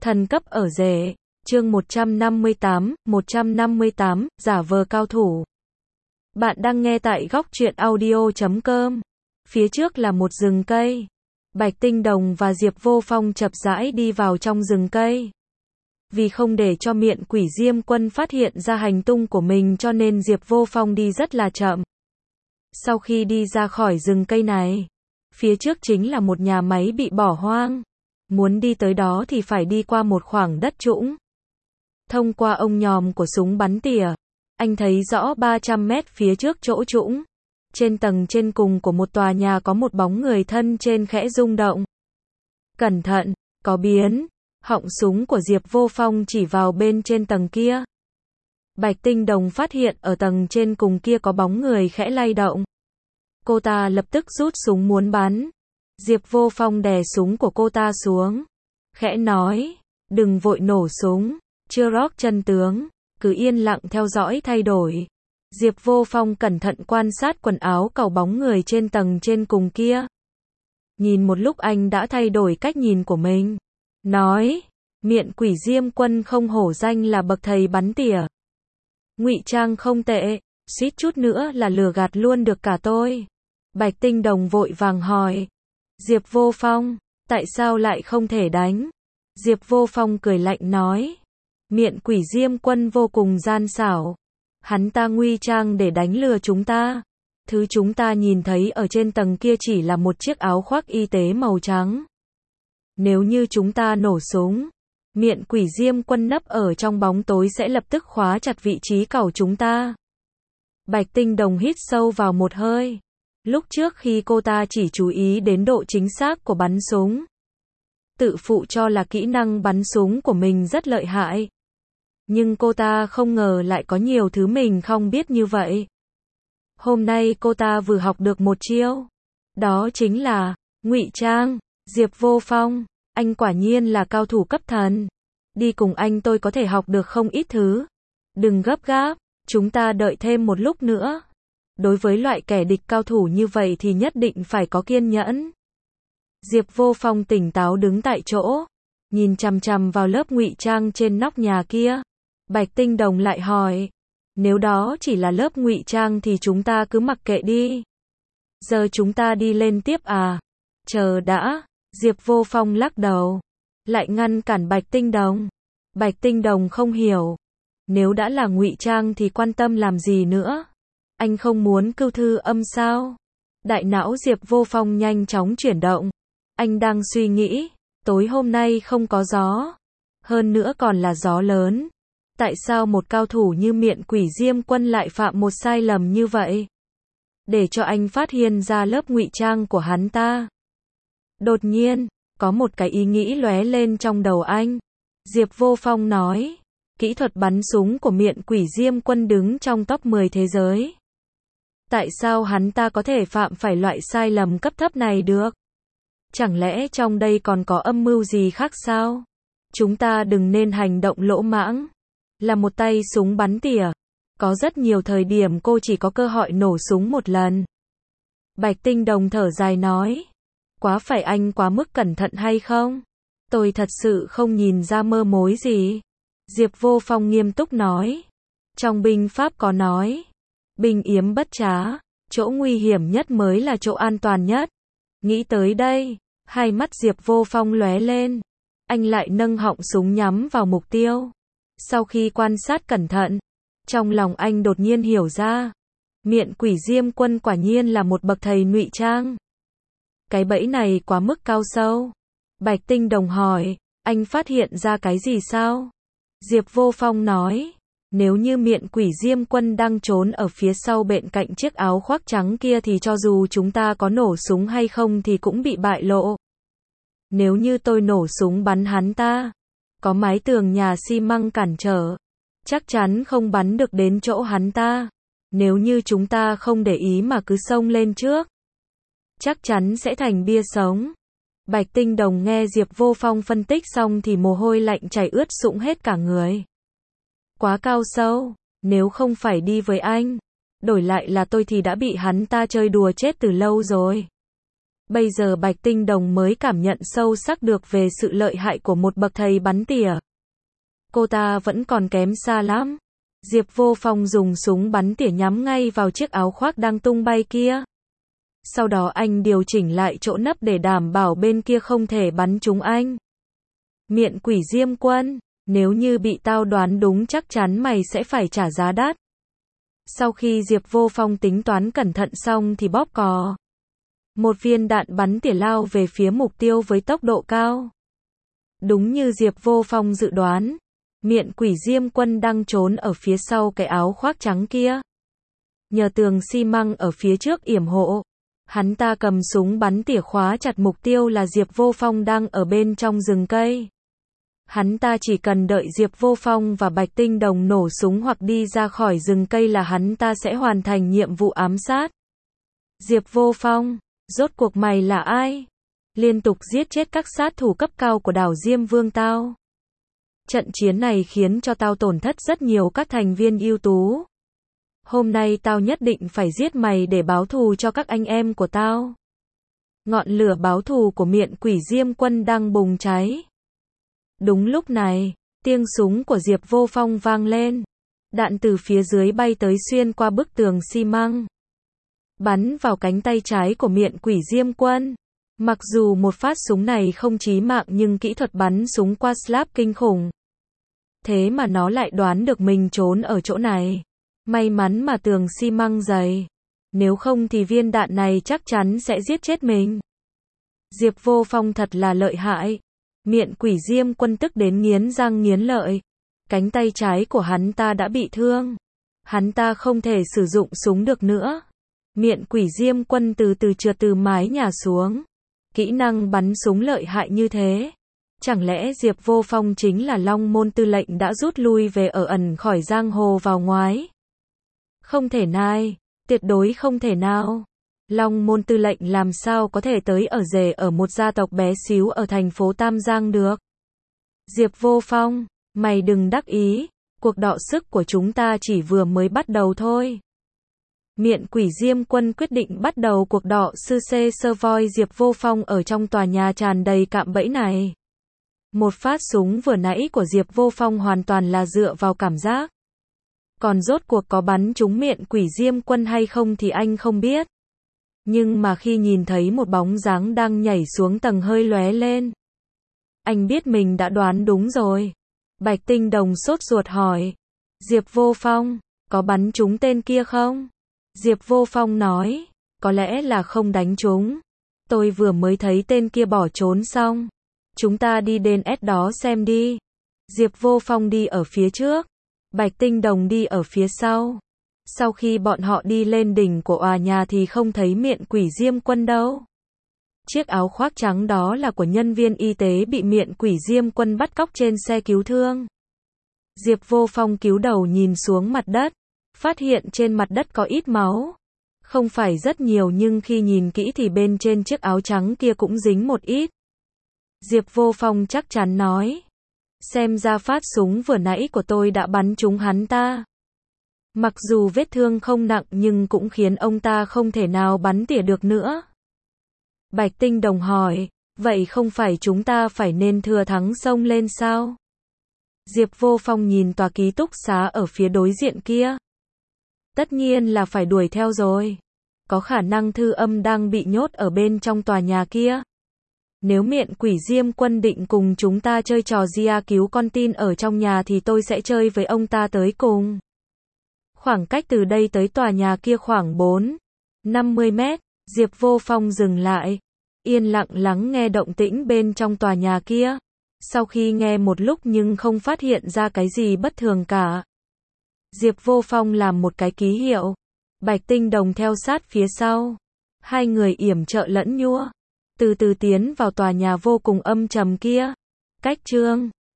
Thần cấp ở rể, chương 158, giả vờ cao thủ. Bạn đang nghe tại góc truyện audio.com. Phía trước là một rừng cây. Bạch Tinh Đồng và Diệp Vô Phong chậm rãi đi vào trong rừng cây. Vì không để cho Miện Quỷ Diêm Quân phát hiện ra hành tung của mình cho nên Diệp Vô Phong đi rất là chậm. Sau khi đi ra khỏi rừng cây này, phía trước chính là một nhà máy bị bỏ hoang. Muốn đi tới đó thì phải đi qua một khoảng đất trũng. Thông qua ông nhòm của súng bắn tỉa, anh thấy rõ 300 mét phía trước chỗ trũng. Trên tầng trên cùng của một tòa nhà có một bóng người thân trên khẽ rung động. Cẩn thận, có biến. Họng súng của Diệp Vô Phong chỉ vào bên trên tầng kia. Bạch Tinh Đồng phát hiện ở tầng trên cùng kia có bóng người khẽ lay động. Cô ta lập tức rút súng muốn bắn. Diệp Vô Phong đè súng của cô ta xuống. Khẽ nói, đừng vội nổ súng, chưa rót chân tướng, cứ yên lặng theo dõi thay đổi. Diệp Vô Phong cẩn thận quan sát quần áo cẩu bóng người trên tầng trên cùng kia. Nhìn một lúc anh đã thay đổi cách nhìn của mình. Nói, Miện Quỷ Diêm Quân không hổ danh là bậc thầy bắn tỉa. Ngụy trang không tệ, suýt chút nữa là lừa gạt luôn được cả tôi. Bạch Tinh Đồng vội vàng hỏi. Diệp Vô Phong, tại sao lại không thể đánh? Diệp Vô Phong cười lạnh nói. Miện Quỷ Diêm Quân vô cùng gian xảo. Hắn ta nguy trang để đánh lừa chúng ta. Thứ chúng ta nhìn thấy ở trên tầng kia chỉ là một chiếc áo khoác y tế màu trắng. Nếu như chúng ta nổ súng, Miện Quỷ Diêm Quân nấp ở trong bóng tối sẽ lập tức khóa chặt vị trí cẩu chúng ta. Bạch Tinh Đồng hít sâu vào một hơi. Lúc trước khi cô ta chỉ chú ý đến độ chính xác của bắn súng, tự phụ cho là kỹ năng bắn súng của mình rất lợi hại. Nhưng cô ta không ngờ lại có nhiều thứ mình không biết như vậy. Hôm nay cô ta vừa học được một chiêu. Đó chính là ngụy trang. Diệp Vô Phong, anh quả nhiên là cao thủ cấp thần. Đi cùng anh tôi có thể học được không ít thứ. Đừng gấp gáp, chúng ta đợi thêm một lúc nữa. Đối với loại kẻ địch cao thủ như vậy thì nhất định phải có kiên nhẫn. Diệp Vô Phong tỉnh táo đứng tại chỗ, nhìn chằm chằm vào lớp ngụy trang trên nóc nhà kia. Bạch Tinh Đồng lại hỏi, nếu đó chỉ là lớp ngụy trang thì chúng ta cứ mặc kệ đi. Giờ chúng ta đi lên tiếp à? Chờ đã, Diệp Vô Phong lắc đầu, lại ngăn cản Bạch Tinh Đồng. Bạch Tinh Đồng không hiểu, nếu đã là ngụy trang thì quan tâm làm gì nữa? Anh không muốn cưu thư âm sao? Đại não Diệp Vô Phong nhanh chóng chuyển động. Anh đang suy nghĩ, tối hôm nay không có gió. Hơn nữa còn là gió lớn. Tại sao một cao thủ như Miện Quỷ Diêm Quân lại phạm một sai lầm như vậy? Để cho anh phát hiện ra lớp ngụy trang của hắn ta. Đột nhiên, có một cái ý nghĩ lóe lên trong đầu anh. Diệp Vô Phong nói, kỹ thuật bắn súng của Miện Quỷ Diêm Quân đứng trong top 10 thế giới. Tại sao hắn ta có thể phạm phải loại sai lầm cấp thấp này được? Chẳng lẽ trong đây còn có âm mưu gì khác sao? Chúng ta đừng nên hành động lỗ mãng. Là một tay súng bắn tỉa. Có rất nhiều thời điểm cô chỉ có cơ hội nổ súng một lần. Bạch Tinh Đồng thở dài nói. Quá phải anh quá mức cẩn thận hay không? Tôi thật sự không nhìn ra mơ mối gì. Diệp Vô Phong nghiêm túc nói. Trong binh pháp có nói. Binh yếm bất trá, chỗ nguy hiểm nhất mới là chỗ an toàn nhất. Nghĩ tới đây, hai mắt Diệp Vô Phong lóe lên. Anh lại nâng họng súng nhắm vào mục tiêu. Sau khi quan sát cẩn thận, trong lòng anh đột nhiên hiểu ra. Miện Quỷ Diêm Quân quả nhiên là một bậc thầy ngụy trang. Cái bẫy này quá mức cao sâu. Bạch Tinh Đồng hỏi, anh phát hiện ra cái gì sao? Diệp Vô Phong nói. Nếu như Miện Quỷ Diêm Quân đang trốn ở phía sau bên cạnh chiếc áo khoác trắng kia thì cho dù chúng ta có nổ súng hay không thì cũng bị bại lộ. Nếu như tôi nổ súng bắn hắn ta, có mái tường nhà xi măng cản trở, chắc chắn không bắn được đến chỗ hắn ta. Nếu như chúng ta không để ý mà cứ xông lên trước, chắc chắn sẽ thành bia sống. Bạch Tinh Đồng nghe Diệp Vô Phong phân tích xong thì mồ hôi lạnh chảy ướt sũng hết cả người. Quá cao sâu, nếu không phải đi với anh, đổi lại là tôi thì đã bị hắn ta chơi đùa chết từ lâu rồi. Bây giờ Bạch Tinh Đồng mới cảm nhận sâu sắc được về sự lợi hại của một bậc thầy bắn tỉa. Cô ta vẫn còn kém xa lắm. Diệp Vô Phong dùng súng bắn tỉa nhắm ngay vào chiếc áo khoác đang tung bay kia. Sau đó anh điều chỉnh lại chỗ nấp để đảm bảo bên kia không thể bắn trúng anh. Miện quỷ Diêm Quân, nếu như bị tao đoán đúng chắc chắn mày sẽ phải trả giá đắt. Sau khi Diệp Vô Phong tính toán cẩn thận xong thì bóp cò. Một viên đạn bắn tỉa lao về phía mục tiêu với tốc độ cao. Đúng như Diệp Vô Phong dự đoán, miện quỷ Diêm Quân đang trốn ở phía sau cái áo khoác trắng kia. Nhờ tường xi măng ở phía trước yểm hộ, hắn ta cầm súng bắn tỉa khóa chặt mục tiêu là Diệp Vô Phong đang ở bên trong rừng cây. Hắn ta chỉ cần đợi Diệp Vô Phong và Bạch Tinh Đồng nổ súng hoặc đi ra khỏi rừng cây là hắn ta sẽ hoàn thành nhiệm vụ ám sát. Diệp Vô Phong, rốt cuộc mày là ai? Liên tục giết chết các sát thủ cấp cao của đảo Diêm Vương tao. Trận chiến này khiến cho tao tổn thất rất nhiều các thành viên ưu tú. Hôm nay tao nhất định phải giết mày để báo thù cho các anh em của tao. Ngọn lửa báo thù của miện quỷ Diêm Quân đang bùng cháy. Đúng lúc này, tiếng súng của Diệp Vô Phong vang lên. Đạn từ phía dưới bay tới xuyên qua bức tường xi măng, bắn vào cánh tay trái của miện quỷ Diêm Quân. Mặc dù một phát súng này không chí mạng nhưng kỹ thuật bắn súng qua slap kinh khủng. Thế mà nó lại đoán được mình trốn ở chỗ này. May mắn mà tường xi măng dày. Nếu không thì viên đạn này chắc chắn sẽ giết chết mình. Diệp Vô Phong thật là lợi hại. Miện quỷ Diêm Quân tức đến nghiến răng nghiến lợi. Cánh tay trái của hắn ta đã bị thương. Hắn ta không thể sử dụng súng được nữa. Miện quỷ Diêm Quân từ từ trượt từ mái nhà xuống. Kỹ năng bắn súng lợi hại như thế. Chẳng lẽ Diệp Vô Phong chính là Long Môn Tư lệnh đã rút lui về ở ẩn khỏi giang hồ vào ngoái? Không thể nai, tuyệt đối không thể nào. Long Môn Tư lệnh làm sao có thể tới ở rể ở một gia tộc bé xíu ở thành phố Tam Giang được? Diệp Vô Phong, mày đừng đắc ý, cuộc đọ sức của chúng ta chỉ vừa mới bắt đầu thôi. Miện quỷ Diêm Quân quyết định bắt đầu cuộc đọ sư xê sơ voi Diệp Vô Phong ở trong tòa nhà tràn đầy cạm bẫy này. Một phát súng vừa nãy của Diệp Vô Phong hoàn toàn là dựa vào cảm giác. Còn rốt cuộc có bắn trúng miện quỷ Diêm Quân hay không thì anh không biết. Nhưng mà khi nhìn thấy một bóng dáng đang nhảy xuống tầng hơi lóe lên, anh biết mình đã đoán đúng rồi. Bạch Tinh Đồng sốt ruột hỏi. Diệp Vô Phong, có bắn trúng tên kia không? Diệp Vô Phong nói, có lẽ là không đánh trúng. Tôi vừa mới thấy tên kia bỏ trốn xong. Chúng ta đi đến S đó xem đi. Diệp Vô Phong đi ở phía trước. Bạch Tinh Đồng đi ở phía sau. Sau khi bọn họ đi lên đỉnh của tòa nhà thì không thấy miện quỷ Diêm Quân đâu. Chiếc áo khoác trắng đó là của nhân viên y tế bị miện quỷ Diêm Quân bắt cóc trên xe cứu thương. Diệp Vô Phong cúi đầu nhìn xuống mặt đất, phát hiện trên mặt đất có ít máu. Không phải rất nhiều nhưng khi nhìn kỹ thì bên trên chiếc áo trắng kia cũng dính một ít. Diệp Vô Phong chắc chắn nói. Xem ra phát súng vừa nãy của tôi đã bắn trúng hắn ta. Mặc dù vết thương không nặng nhưng cũng khiến ông ta không thể nào bắn tỉa được nữa. Bạch Tinh Đồng hỏi, vậy không phải chúng ta phải nên thừa thắng xông lên sao? Diệp Vô Phong nhìn tòa ký túc xá ở phía đối diện kia. Tất nhiên là phải đuổi theo rồi. Có khả năng Thư Âm đang bị nhốt ở bên trong tòa nhà kia. Nếu miện quỷ Diêm Quân định cùng chúng ta chơi trò Gia cứu con tin ở trong nhà thì tôi sẽ chơi với ông ta tới cùng. Khoảng cách từ đây tới tòa nhà kia khoảng 50 mét. Diệp Vô Phong dừng lại, yên lặng lắng nghe động tĩnh bên trong tòa nhà kia. Sau khi nghe một lúc nhưng không phát hiện ra cái gì bất thường cả, Diệp Vô Phong làm một cái ký hiệu. Bạch Tinh Đồng theo sát phía sau. Hai người yểm trợ lẫn nhua, từ từ tiến vào tòa nhà vô cùng âm trầm kia. Cách chương